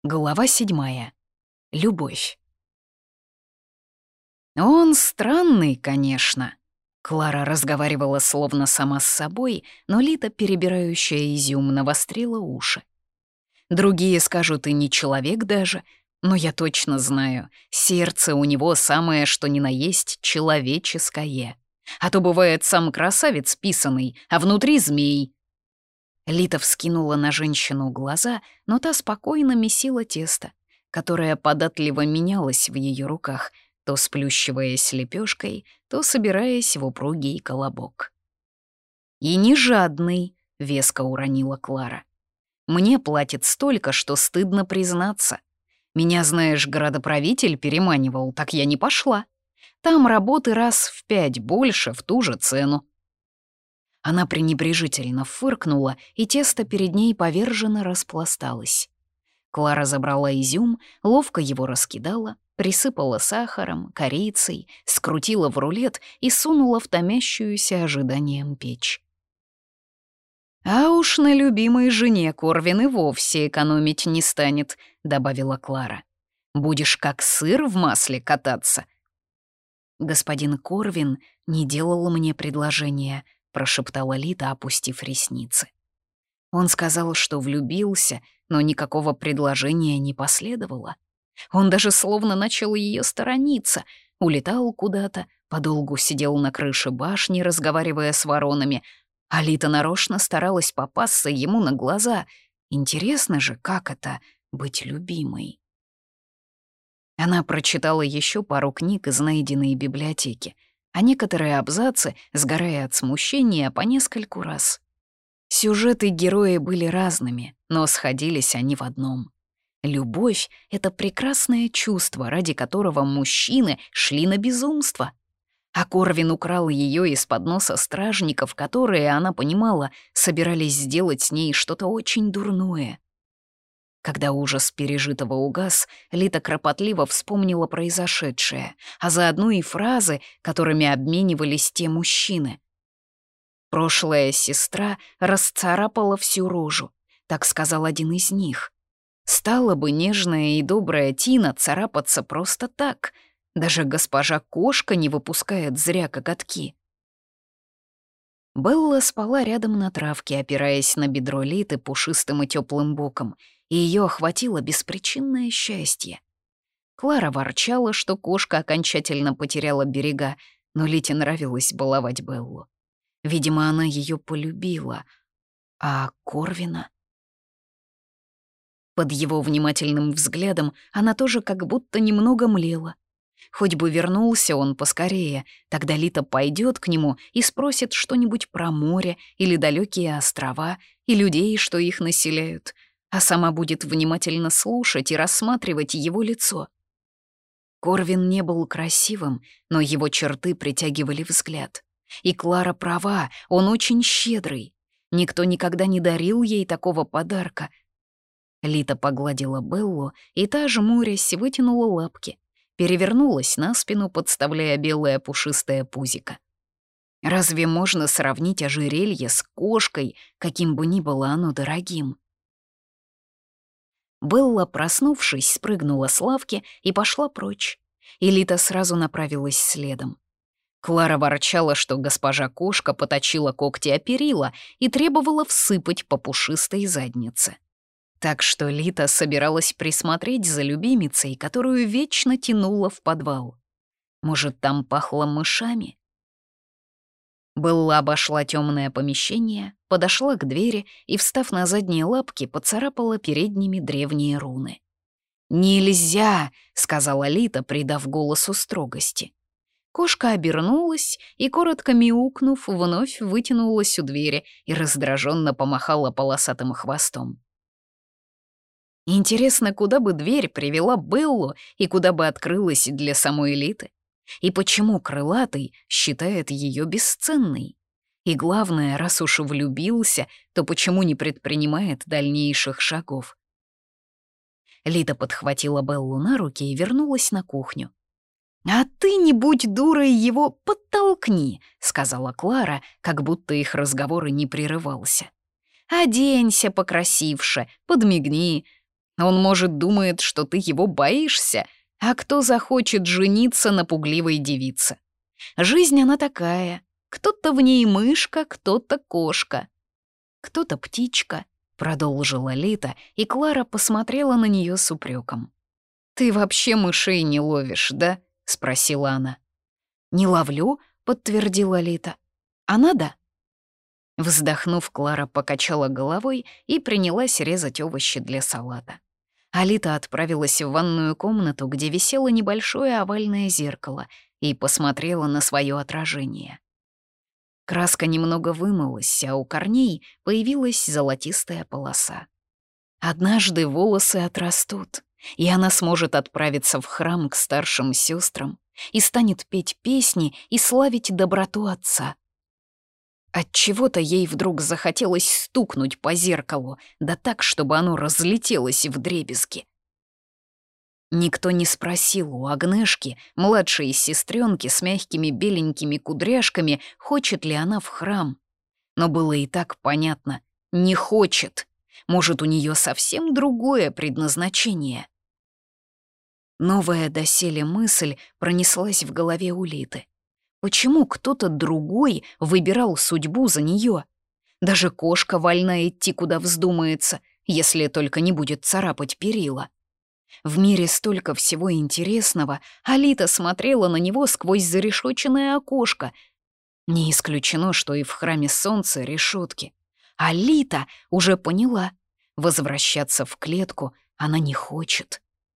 Глава 7. Любовь. Он странный, конечно. Клара разговаривала словно сама с собой, но Лита, перебирающая изюм, навострила уши. Другие скажут, и не человек даже, но я точно знаю, сердце у него самое что ни на есть человеческое. А то бывает сам красавец писаный, а внутри змей. Лита вскинула на женщину глаза, но та спокойно месила тесто, которое податливо менялось в ее руках, то сплющиваясь лепешкой, то собираясь в упругий колобок. «И не жадный», — веско уронила Клара. «Мне платит столько, что стыдно признаться. Меня, знаешь, градоправитель переманивал, так я не пошла. Там работы раз в 5 больше в ту же цену». Она пренебрежительно фыркнула, и тесто перед ней поверженно распласталось. Клара забрала изюм, ловко его раскидала, присыпала сахаром, корицей, скрутила в рулет и сунула в томящуюся ожиданием печь. «А уж на любимой жене Корвин и вовсе экономить не станет», — добавила Клара. «Будешь как сыр в масле кататься». «Господин Корвин не делал мне предложения», — прошептала Лита, опустив ресницы. Он сказал, что влюбился, но никакого предложения не последовало. Он даже словно начал ее сторониться, улетал куда-то, подолгу сидел на крыше башни, разговаривая с воронами, а Лита нарочно старалась попасться ему на глаза. Интересно же, как это — быть любимой. Она прочитала еще пару книг из найденной библиотеки, а некоторые абзацы, сгорая от смущения, по нескольку раз. Сюжеты герои были разными, но сходились они в одном. Любовь — это прекрасное чувство, ради которого мужчины шли на безумство. А Корвин украл ее из-под носа стражников, которые, она понимала, собирались сделать с ней что-то очень дурное. Когда ужас пережитого угас, Лита кропотливо вспомнила произошедшее, а заодно и фразы, которыми обменивались те мужчины. Прошлая сестра расцарапала всю рожу, так сказал один из них. Стала бы нежная и добрая Тина царапаться просто так. Даже госпожа Кошка не выпускает зря коготки. Белла спала рядом на травке, опираясь на бедро Литы пушистым и теплым боком, и ее охватило беспричинное счастье. Клара ворчала, что кошка окончательно потеряла берега, но Лите нравилось баловать Беллу. Видимо, она ее полюбила. А Корвина? Под его внимательным взглядом она тоже как будто немного млела. Хоть бы вернулся он поскорее, тогда Лита пойдет к нему и спросит что-нибудь про море или далекие острова, и людей, что их населяют, а сама будет внимательно слушать и рассматривать его лицо. Корвин не был красивым, но его черты притягивали взгляд. И Клара права, он очень щедрый. Никто никогда не дарил ей такого подарка. Лита погладила Беллу, и та, жмурясь, вытянула лапки, перевернулась на спину, подставляя белое пушистое пузико. Разве можно сравнить ожерелье с кошкой, каким бы ни было оно дорогим? Белла, проснувшись, спрыгнула с лавки и пошла прочь. И Лита сразу направилась следом. Клара ворчала, что госпожа Кошка поточила когти о перила и требовала всыпать по пушистой заднице. Так что Лита собиралась присмотреть за любимицей, которую вечно тянула в подвал. Может, там пахло мышами? Белла обошла темное помещение, подошла к двери и, встав на задние лапки, поцарапала передними древние руны. «Нельзя!» — сказала Лита, придав голосу строгости. Кошка обернулась и, коротко мяукнув, вновь вытянулась у двери и раздраженно помахала полосатым хвостом. Интересно, куда бы дверь привела Беллу и куда бы открылась для самой Литы? И почему крылатый считает ее бесценной? И главное, раз уж влюбился, то почему не предпринимает дальнейших шагов? Лита подхватила Беллу на руки и вернулась на кухню. «А ты, не будь дурой, его подтолкни», — сказала Клара, как будто их разговор и не прерывался. «Оденься покрасивше, подмигни. Он, может, думает, что ты его боишься, а кто захочет жениться на пугливой девице? Жизнь она такая. Кто-то в ней мышка, кто-то кошка, кто-то птичка, продолжила Лита, и Клара посмотрела на нее с упреком. «Ты вообще мышей не ловишь, да?» — спросила она. «Не ловлю», — подтвердила Лита. «А надо?» Вздохнув, Клара покачала головой и принялась резать овощи для салата. Алита отправилась в ванную комнату, где висело небольшое овальное зеркало, и посмотрела на свое отражение. Краска немного вымылась, а у корней появилась золотистая полоса. Однажды волосы отрастут, и она сможет отправиться в храм к старшим сестрам и станет петь песни и славить доброту отца. Отчего-то ей вдруг захотелось стукнуть по зеркалу, да так, чтобы оно разлетелось вдребезги. Никто не спросил у Агнешки, младшей сестренки с мягкими беленькими кудряшками, хочет ли она в храм. Но было и так понятно — не хочет. Может, у нее совсем другое предназначение. Новая доселе мысль пронеслась в голове у Литы. Почему кто-то другой выбирал судьбу за нее? Даже кошка вольна идти, куда вздумается, если только не будет царапать перила. В мире столько всего интересного, а Лита смотрела на него сквозь зарешоченное окошко. Не исключено, что и в храме солнца решетки. А Лита уже поняла, возвращаться в клетку она не хочет.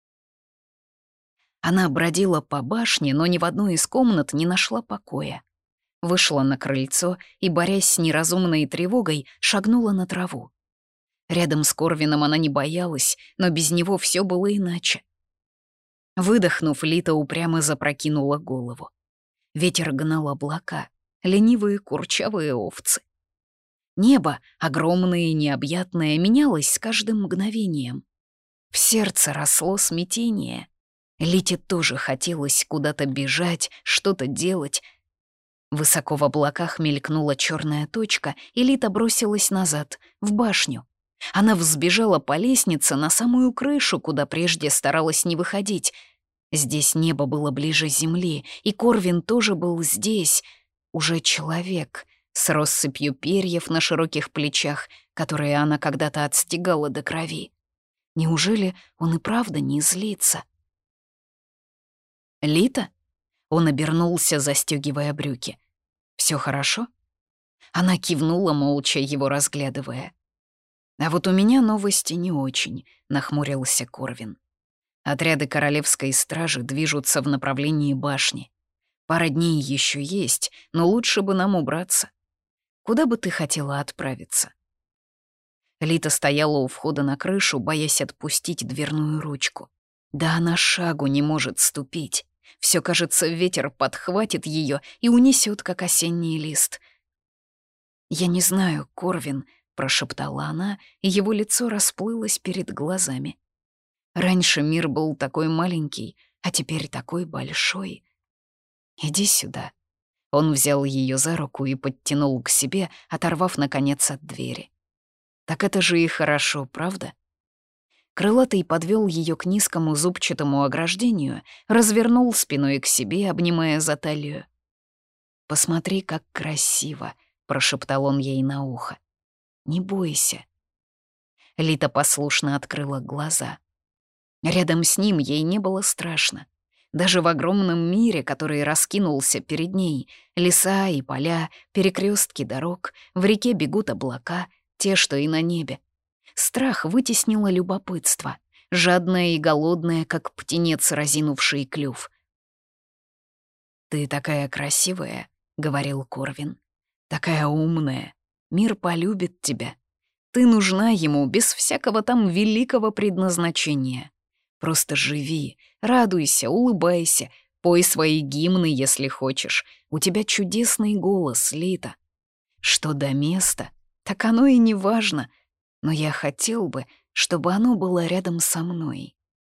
Она бродила по башне, но ни в одной из комнат не нашла покоя. Вышла на крыльцо и, борясь с неразумной тревогой, шагнула на траву. Рядом с Корвином она не боялась, но без него все было иначе. Выдохнув, Лита упрямо запрокинула голову. Ветер гнал облака, ленивые курчавые овцы. Небо, огромное и необъятное, менялось с каждым мгновением. В сердце росло смятение. Лите тоже хотелось куда-то бежать, что-то делать. Высоко в облаках мелькнула черная точка, и Лита бросилась назад, в башню. Она взбежала по лестнице на самую крышу, куда прежде старалась не выходить. Здесь небо было ближе земли, и Корвин тоже был здесь. Уже человек, с россыпью перьев на широких плечах, которые она когда-то отстегала до крови. Неужели он и правда не злится? «Лита?» Он обернулся, застегивая брюки. «Все хорошо?» Она кивнула, молча его разглядывая. «А вот у меня новости не очень», — нахмурился Корвин. «Отряды королевской стражи движутся в направлении башни. Пара дней еще есть, но лучше бы нам убраться. Куда бы ты хотела отправиться?» Лита стояла у входа на крышу, боясь отпустить дверную ручку. Да она шагу не может ступить. Все, кажется, ветер подхватит ее и унесет, как осенний лист. «Я не знаю, Корвин», — прошептала она, и его лицо расплылось перед глазами. «Раньше мир был такой маленький, а теперь такой большой. Иди сюда». Он взял ее за руку и подтянул к себе, оторвав, наконец, от двери. «Так это же и хорошо, правда?» Крылатый подвел ее к низкому зубчатому ограждению, развернул спиной к себе, обнимая за талию. «Посмотри, как красиво», — прошептал он ей на ухо. «Не бойся». Лита послушно открыла глаза. Рядом с ним ей не было страшно. Даже в огромном мире, который раскинулся перед ней, леса и поля, перекрестки дорог, в реке бегут облака, те, что и на небе. Страх вытеснило любопытство, жадное и голодное, как птенец, разинувший клюв. «Ты такая красивая», — говорил Корвин, — «такая умная. Мир полюбит тебя. Ты нужна ему без всякого там великого предназначения. Просто живи, радуйся, улыбайся, пой свои гимны, если хочешь. У тебя чудесный голос, Лита. Что до места, так оно и не важно, но я хотел бы, чтобы оно было рядом со мной».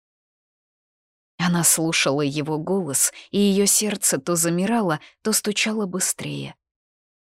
Она слушала его голос, и ее сердце то замирало, то стучало быстрее.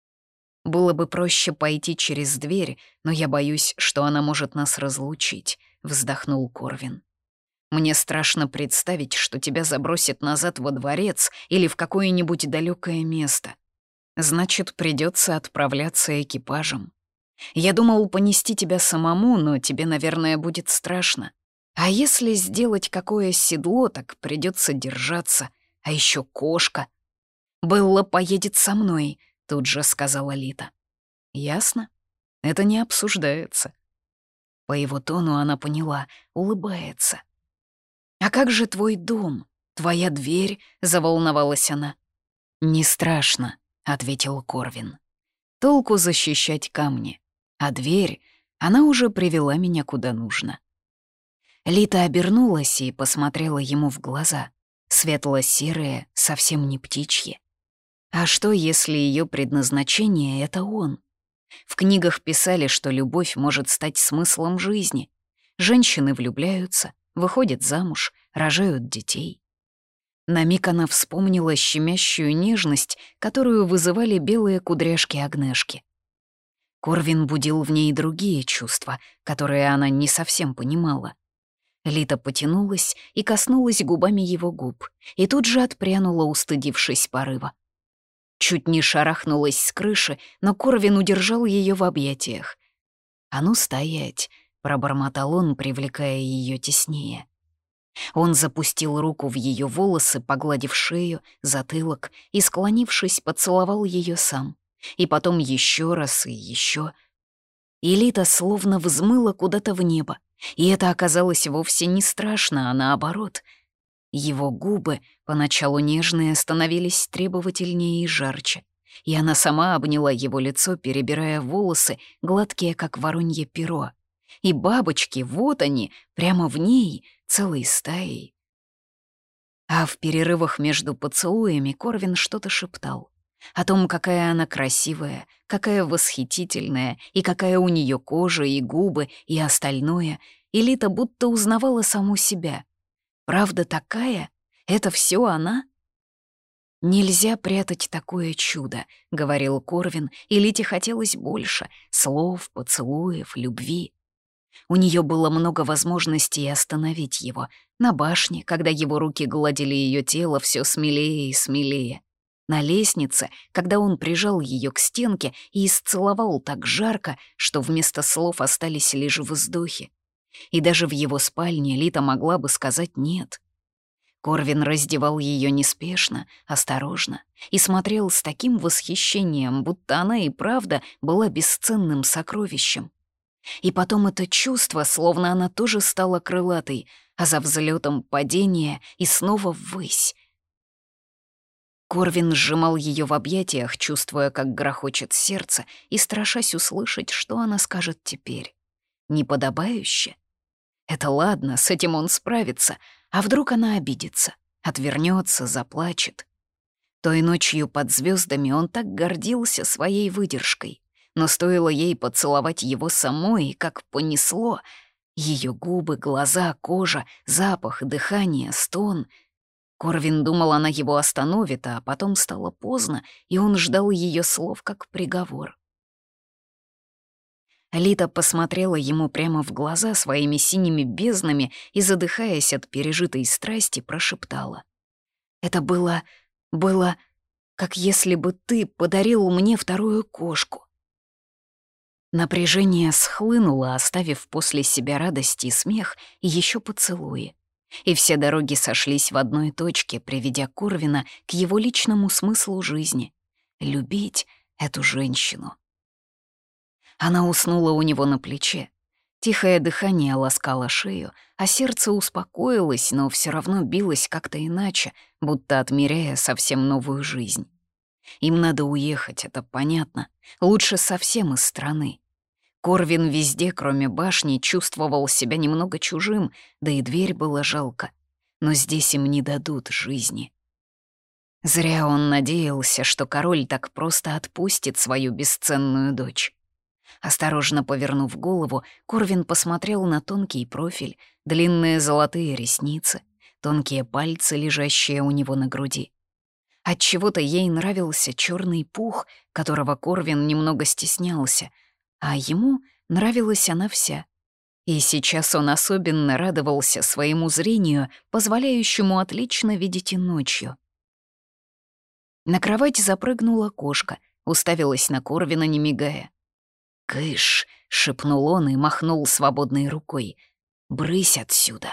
«Было бы проще пойти через дверь, но я боюсь, что она может нас разлучить. — вздохнул Корвин. «Мне страшно представить, что тебя забросит назад во дворец или в какое-нибудь далекое место. Значит, придется отправляться экипажем. Я думал понести тебя самому, но тебе, наверное, будет страшно. А если сделать какое седло, так придется держаться. А еще кошка. «Белла поедет со мной», — тут же сказала Лита. «Ясно. Это не обсуждается». По его тону она поняла, улыбается. «А как же твой дом? Твоя дверь?» — заволновалась она. «Не страшно», — ответил Корвин. «Толку защищать камни. А дверь, она уже привела меня куда нужно». Лита обернулась и посмотрела ему в глаза. Светло-серые, совсем не птичьи. А что, если ее предназначение — это он? В книгах писали, что любовь может стать смыслом жизни. Женщины влюбляются, выходят замуж, рожают детей. На миг она вспомнила щемящую нежность, которую вызывали белые кудряшки Агнешки. Корвин будил в ней другие чувства, которые она не совсем понимала. Лита потянулась и коснулась губами его губ, и тут же отпрянула, устыдившись порыва. Чуть не шарахнулась с крыши, но Корвин удержал ее в объятиях. «А ну стоять!» — пробормотал он, привлекая ее теснее. Он запустил руку в ее волосы, погладив шею, затылок и, склонившись, поцеловал ее сам. И потом еще раз и еще. И Лита словно взмыла куда-то в небо, и это оказалось вовсе не страшно, а наоборот. Его губы, поначалу нежные, становились требовательнее и жарче, и она сама обняла его лицо, перебирая волосы, гладкие, как воронье перо. И бабочки, вот они, прямо в ней, целой стаей. А в перерывах между поцелуями Корвин что-то шептал. О том, какая она красивая, какая восхитительная, и какая у нее кожа и губы, и остальное, и Лита будто узнавала саму себя. Правда такая? Это все она? «Нельзя прятать такое чудо», — говорил Корвин, и Лите хотелось больше — слов, поцелуев, любви. У нее было много возможностей остановить его. На башне, когда его руки гладили ее тело все смелее и смелее. На лестнице, когда он прижал ее к стенке и исцеловал так жарко, что вместо слов остались лишь вздохи. И даже в его спальне Лита могла бы сказать «нет». Корвин раздевал ее неспешно, осторожно и смотрел с таким восхищением, будто она и правда была бесценным сокровищем. И потом это чувство, словно она тоже стала крылатой, а за взлетом падение и снова ввысь. Корвин сжимал ее в объятиях, чувствуя, как грохочет сердце, и страшась услышать, что она скажет теперь. Неподобающе? Это ладно, с этим он справится, а вдруг она обидится, отвернется, заплачет. Той ночью под звездами он так гордился своей выдержкой, но стоило ей поцеловать его самой, как понесло. Ее губы, глаза, кожа, запах, дыхание, стон. Корвин думал, она его остановит, а потом стало поздно, и он ждал ее слов как приговор. Лита посмотрела ему прямо в глаза своими синими безднами и, задыхаясь от пережитой страсти, прошептала. «Это было, как если бы ты подарил мне вторую кошку». Напряжение схлынуло, оставив после себя радость и смех, и еще поцелуи. И все дороги сошлись в одной точке, приведя Корвина к его личному смыслу жизни — любить эту женщину. Она уснула у него на плече. Тихое дыхание ласкало шею, а сердце успокоилось, но все равно билось как-то иначе, будто отмеряя совсем новую жизнь. Им надо уехать, это понятно. Лучше совсем из страны. Корвин везде, кроме башни, чувствовал себя немного чужим, да и дверь было жалко. Но здесь им не дадут жизни. Зря он надеялся, что король так просто отпустит свою бесценную дочь. Осторожно повернув голову, Корвин посмотрел на тонкий профиль, длинные золотые ресницы, тонкие пальцы, лежащие у него на груди. Отчего-то ей нравился черный пух, которого Корвин немного стеснялся, а ему нравилась она вся. И сейчас он особенно радовался своему зрению, позволяющему отлично видеть и ночью. На кровать запрыгнула кошка, уставилась на Корвина, не мигая. «Кыш!» — шепнул он и махнул свободной рукой. «Брысь отсюда!»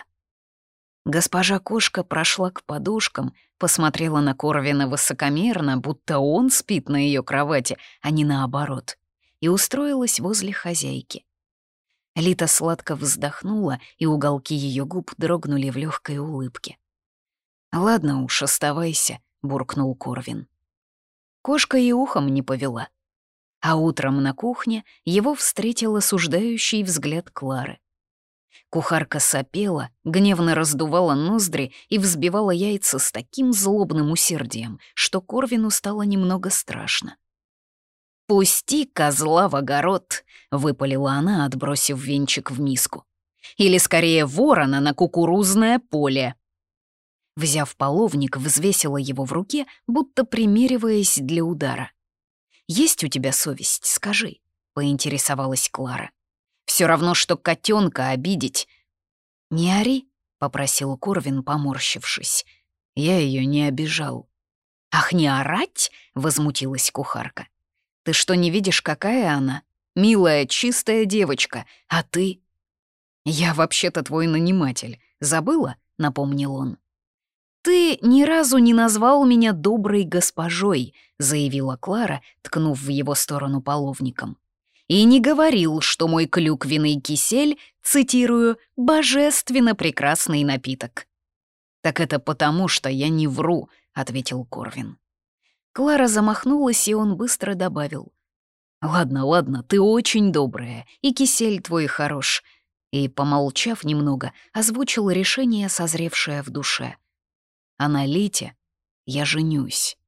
Госпожа кошка прошла к подушкам, посмотрела на Корвина высокомерно, будто он спит на ее кровати, а не наоборот, и устроилась возле хозяйки. Лита сладко вздохнула, и уголки ее губ дрогнули в легкой улыбке. «Ладно уж, оставайся», — буркнул Корвин. Кошка и ухом не повела. А утром на кухне его встретил осуждающий взгляд Клары. Кухарка сопела, гневно раздувала ноздри и взбивала яйца с таким злобным усердием, что Корвину стало немного страшно. «Пусти козла в огород», — выпалила она, отбросив венчик в миску. «Или скорее ворона на кукурузное поле». Взяв половник, взвесила его в руке, будто примериваясь для удара. «Есть у тебя совесть, скажи», — поинтересовалась Клара. «Все равно, что котенка обидеть». «Не ори», — попросил Корвин, поморщившись. Я ее не обижал. «Ах, не орать?» — возмутилась кухарка. «Ты что, не видишь, какая она? Милая, чистая девочка, а ты...» «Я вообще-то твой наниматель. Забыла?» — напомнил он. «Ты ни разу не назвал меня доброй госпожой», — заявила Клара, ткнув в его сторону половником. «И не говорил, что мой клюквенный кисель, цитирую, «божественно прекрасный напиток». «Так это потому, что я не вру», — ответил Корвин. Клара замахнулась, и он быстро добавил. «Ладно, ладно, ты очень добрая, и кисель твой хорош». И, помолчав немного, озвучил решение, созревшее в душе. «А на Лите я женюсь».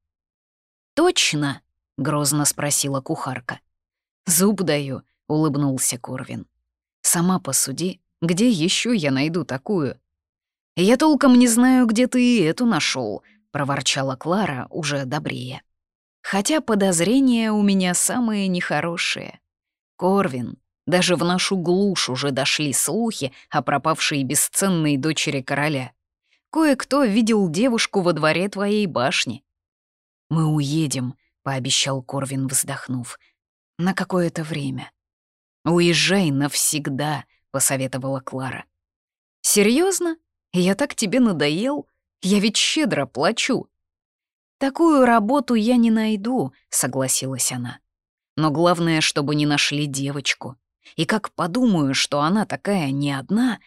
«Точно?» — грозно спросила кухарка. «Зуб даю», — улыбнулся Корвин. «Сама посуди, где еще я найду такую?» «Я толком не знаю, где ты и эту нашел», — проворчала Клара уже добрее. «Хотя подозрения у меня самые нехорошие. Корвин, даже в нашу глушь уже дошли слухи о пропавшей бесценной дочери короля. Кое-кто видел девушку во дворе твоей башни». «Мы уедем», — пообещал Корвин, вздохнув. «На какое-то время». «Уезжай навсегда», — посоветовала Клара. «Серьезно? Я так тебе надоел? Я ведь щедро плачу». «Такую работу я не найду», — согласилась она. «Но главное, чтобы не нашли девочку. И как подумаю, что она такая не одна...»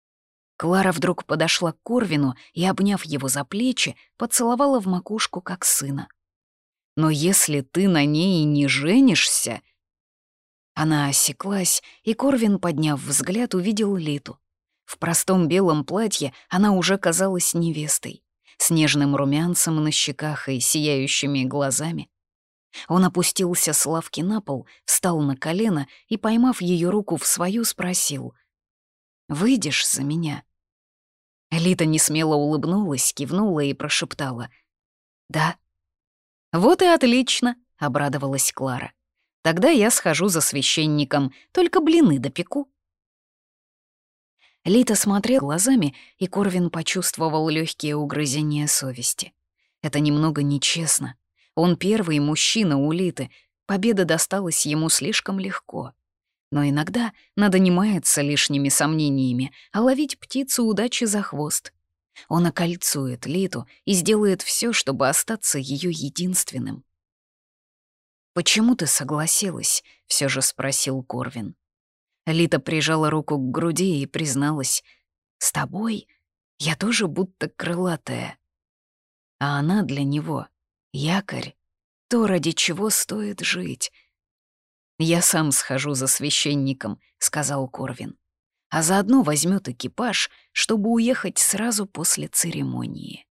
Клара вдруг подошла к Корвину и, обняв его за плечи, поцеловала в макушку, как сына. «Но если ты на ней не женишься...» Она осеклась, и Корвин, подняв взгляд, увидел Литу. В простом белом платье она уже казалась невестой, с нежным румянцем на щеках и сияющими глазами. Он опустился с лавки на пол, встал на колено и, поймав ее руку в свою, спросил: «Выйдешь за меня?» Лита несмело улыбнулась, кивнула и прошептала: «Да». «Вот и отлично», — обрадовалась Клара. «Тогда я схожу за священником, только блины допеку». Лита смотрела глазами, и Корвин почувствовал легкие угрызения совести. Это немного нечестно. Он первый мужчина у Литы, победа досталась ему слишком легко. Но иногда надо не маяться лишними сомнениями, а ловить птицу удачи за хвост. Он окольцует Литу и сделает все, чтобы остаться ее единственным. «Почему ты согласилась?» — все же спросил Корвин. Лита прижала руку к груди и призналась: «С тобой я тоже будто крылатая». А она для него — якорь, то, ради чего стоит жить. «Я сам схожу за священником», — сказал Корвин, «а заодно возьмет экипаж, чтобы уехать сразу после церемонии».